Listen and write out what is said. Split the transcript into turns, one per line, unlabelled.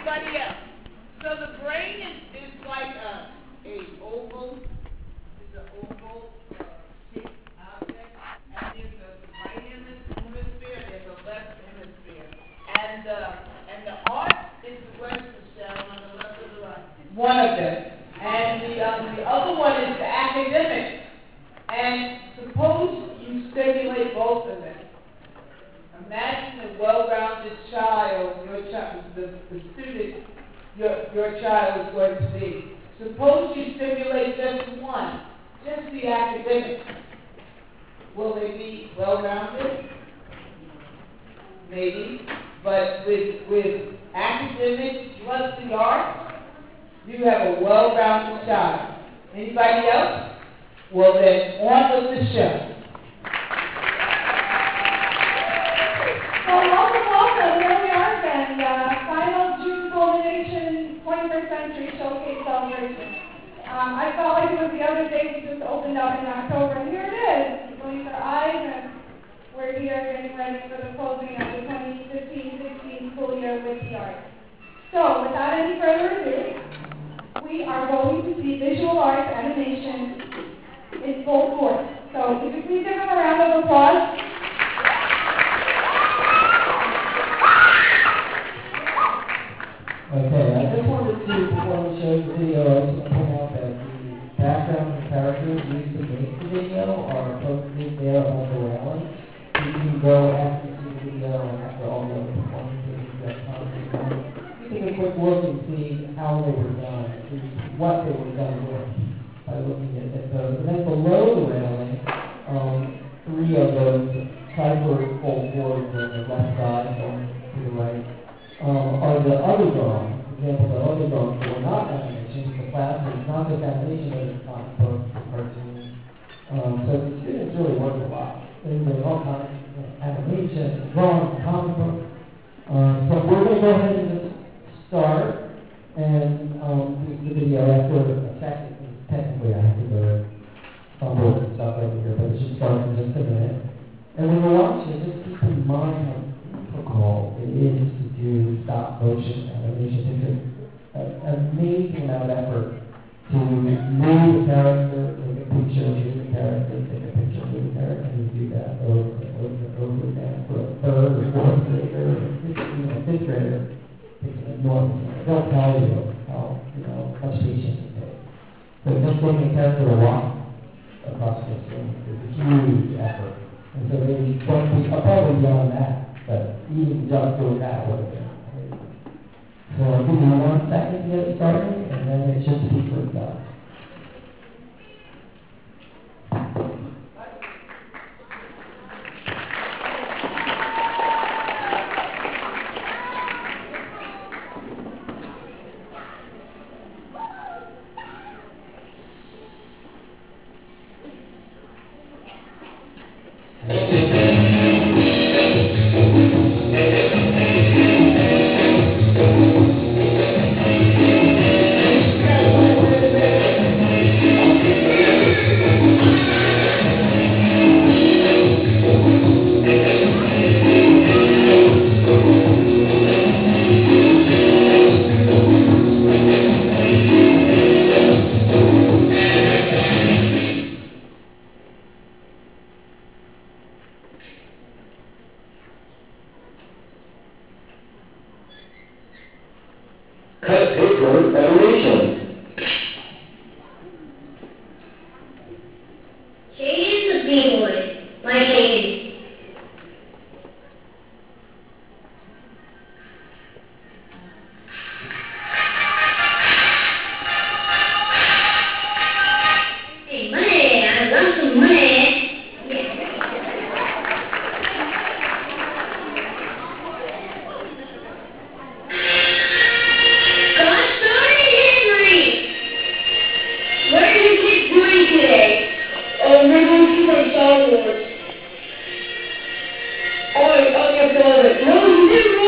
everybody else. So the brain is like a oval, shaped object, and there's a right hemisphere, there's a left hemisphere, and the art is the west of shell on the left of the right. One of them, and the other one is the academic. And suppose you stimulate both of them. Imagine a well-rounded child, the student your child is going to be. Suppose you stimulate just one, just the academic. Will they be well-rounded? Maybe. But with academic plus the arts, you have a well-rounded child. Anybody else? Well then, on with the show.
Well, welcome. Here we are again. Final June culmination 21st Century Showcase celebration. I felt like it was the other day we just opened up in October, and here it is. Blink our eyes, and we're here getting ready for the closing of the 2015-16 school year with the arts. So, without any further ado, we are going to see visual arts animation in full force. So, could you please give them a round of applause?
Okay, I just wanted to, before we show the video, I just want to point out that the background and characters used to make the video are posted there on the railing. You can go after you see the video and after all the other performances that take a quick look and see how they were done, see what they were done with by looking at those. And then below the railing, three of those cipher fold boards on the left side going to the right. Are the other drawings. For example, the other drawings were not animations. The class is not just animation, but it's comic books, cartoons. So the students really work a lot. They do all kinds of animation, drawings, comic books. So we're going to go ahead and just start and do the video after a second. Technically, I have to go to fumble and stuff over here, but it should start in just a minute. And when we're watching, just keep in mind how difficult it is to do stop motion animation. It takes an amazing amount of effort to move the character, take a picture, move the character, take a picture, move the character, and you do that over and over and over again for a third or fourth grader, or fifth grader. It's an enormous amount. They'll tell you how much patience it takes. So just looking at a character to walk across the screen is a huge effort. And so they don't be above and beyond that. But even just doing that would have been crazy. So I'll give you 1 second to get started, and then it should speak for itself.
Oh, your father. No, you didn't